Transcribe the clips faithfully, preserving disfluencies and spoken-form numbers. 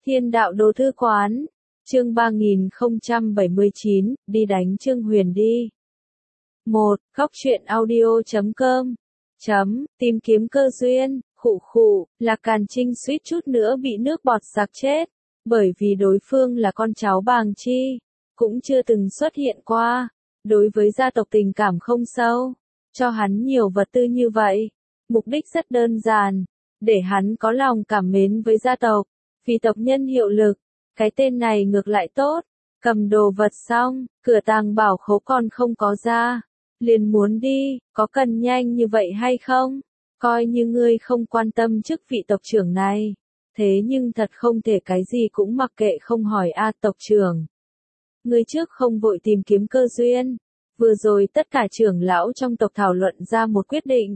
Thiên đạo đồ thư quán, chương ba nghìn không trăm bảy mươi chín, đi đánh Trương Huyền đi. một. Góc truyện audio chấm com chấm, tìm kiếm cơ duyên, khụ khụ, Lạc Càn Trinh suýt chút nữa bị nước bọt sặc chết, bởi vì đối phương là con cháu Bàng Chi, cũng chưa từng xuất hiện qua, đối với gia tộc tình cảm không sâu, cho hắn nhiều vật tư như vậy, mục đích rất đơn giản, để hắn có lòng cảm mến với gia tộc, vì tộc nhân hiệu lực, cái tên này ngược lại tốt, cầm đồ vật xong, cửa tàng bảo khố còn không có ra, liền muốn đi, có cần nhanh như vậy hay không? Coi như ngươi không quan tâm chức vị tộc trưởng này, thế nhưng thật không thể cái gì cũng mặc kệ không hỏi a tộc trưởng. Ngươi trước không vội tìm kiếm cơ duyên, vừa rồi tất cả trưởng lão trong tộc thảo luận ra một quyết định.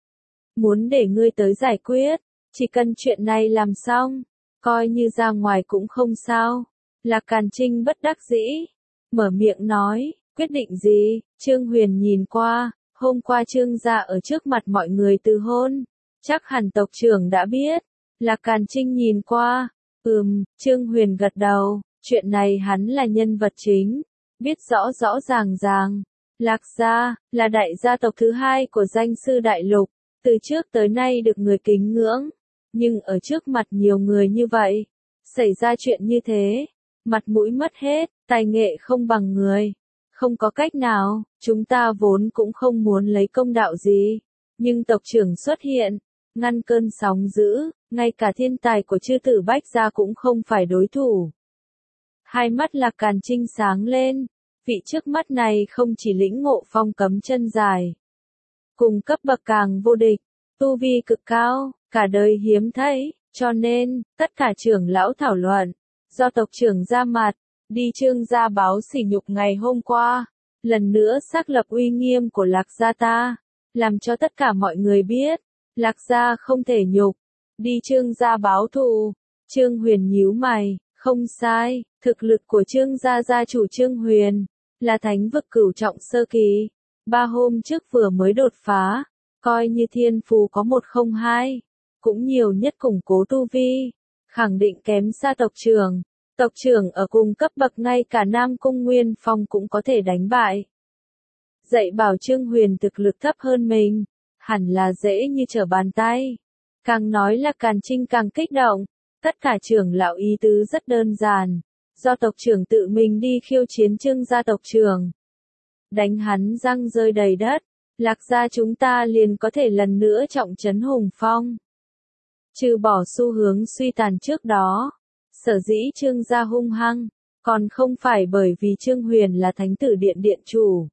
Muốn để ngươi tới giải quyết, chỉ cần chuyện này làm xong, coi như ra ngoài cũng không sao. Lạc Càn Trinh bất đắc dĩ, mở miệng nói, quyết định gì? Trương Huyền nhìn qua, hôm qua Trương gia ở trước mặt mọi người từ hôn, chắc hẳn tộc trưởng đã biết. Lạc Càn Trinh nhìn qua, ừm, Trương Huyền gật đầu, chuyện này hắn là nhân vật chính, biết rõ rõ ràng ràng. Lạc gia, là đại gia tộc thứ hai của danh sư đại lục, từ trước tới nay được người kính ngưỡng, nhưng ở trước mặt nhiều người như vậy, xảy ra chuyện như thế, mặt mũi mất hết, tài nghệ không bằng người. Không có cách nào, chúng ta vốn cũng không muốn lấy công đạo gì, nhưng tộc trưởng xuất hiện, ngăn cơn sóng dữ, ngay cả thiên tài của chư tử Bách gia cũng không phải đối thủ. Hai mắt Lạc Càn Trinh sáng lên, vị trước mắt này không chỉ lĩnh ngộ phong cấm chân dài, cùng cấp bậc càng vô địch, tu vi cực cao, cả đời hiếm thấy, cho nên, tất cả trưởng lão thảo luận, do tộc trưởng ra mặt, đi Trương gia báo sỉ nhục ngày hôm qua, lần nữa xác lập uy nghiêm của Lạc gia ta, làm cho tất cả mọi người biết, Lạc gia không thể nhục, đi Trương gia báo thù. Trương Huyền nhíu mày, không sai, thực lực của Trương gia gia chủ Trương Huyền, là thánh vực cửu trọng sơ kỳ, ba hôm trước vừa mới đột phá, coi như thiên phú có một không hai, cũng nhiều nhất củng cố tu vi, khẳng định kém xa tộc trưởng. Tộc trưởng ở cùng cấp bậc ngay cả Nam Cung Nguyên Phong cũng có thể đánh bại. Dạy bảo Trương Huyền thực lực thấp hơn mình, hẳn là dễ như trở bàn tay. Càng nói là Càn Trinh càng kích động, tất cả trưởng lão ý tứ rất đơn giản, do tộc trưởng tự mình đi khiêu chiến Trương gia tộc trưởng. Đánh hắn răng rơi đầy đất, Lạc gia chúng ta liền có thể lần nữa trọng trấn hùng phong. Trừ bỏ xu hướng suy tàn trước đó. Sở dĩ Trương gia hung hăng, còn không phải bởi vì Trương Huyền là thánh tử điện điện chủ.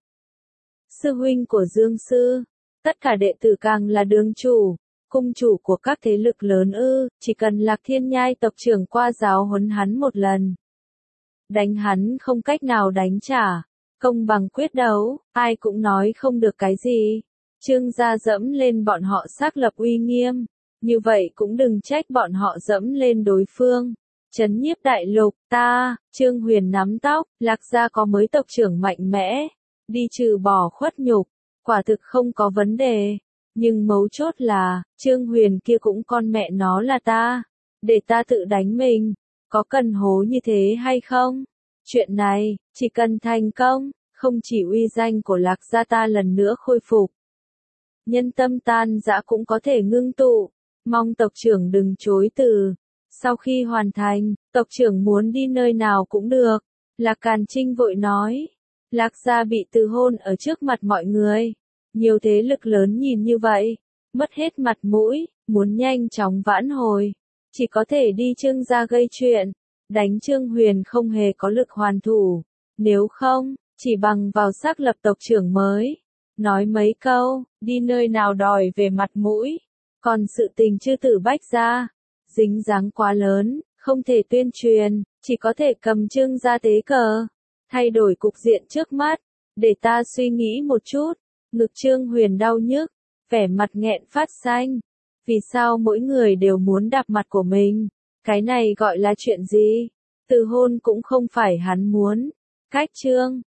Sư huynh của Dương Sư, tất cả đệ tử càng là đường chủ, cung chủ của các thế lực lớn ư, chỉ cần Lạc Thiên Nhai tộc trưởng qua giáo huấn hắn một lần. Đánh hắn không cách nào đánh trả, công bằng quyết đấu, ai cũng nói không được cái gì. Trương gia dẫm lên bọn họ xác lập uy nghiêm, như vậy cũng đừng trách bọn họ dẫm lên đối phương. Trấn nhiếp đại lục, ta, Trương Huyền nắm tóc, Lạc gia có mới tộc trưởng mạnh mẽ, đi trừ bỏ khuất nhục, quả thực không có vấn đề, nhưng mấu chốt là, Trương Huyền kia cũng con mẹ nó là ta, để ta tự đánh mình, có cần hố như thế hay không? Chuyện này, chỉ cần thành công, không chỉ uy danh của Lạc gia ta lần nữa khôi phục, nhân tâm tan dã cũng có thể ngưng tụ, mong tộc trưởng đừng chối từ. Sau khi hoàn thành, tộc trưởng muốn đi nơi nào cũng được. Lạc Càn Trinh vội nói. Lạc gia bị từ hôn ở trước mặt mọi người. Nhiều thế lực lớn nhìn như vậy. Mất hết mặt mũi, muốn nhanh chóng vãn hồi. Chỉ có thể đi Trương gia gây chuyện. Đánh Trương Huyền không hề có lực hoàn thủ. Nếu không, chỉ bằng vào xác lập tộc trưởng mới. Nói mấy câu, đi nơi nào đòi về mặt mũi. Còn sự tình chư tử Bách gia. Dính dáng quá lớn, không thể tuyên truyền, chỉ có thể cầm Trương gia tế cờ, thay đổi cục diện trước mắt, để ta suy nghĩ một chút. Ngực Trương Huyền đau nhức, vẻ mặt nghẹn phát xanh, vì sao mỗi người đều muốn đạp mặt của mình, cái này gọi là chuyện gì? Từ hôn cũng không phải hắn muốn, cách Trương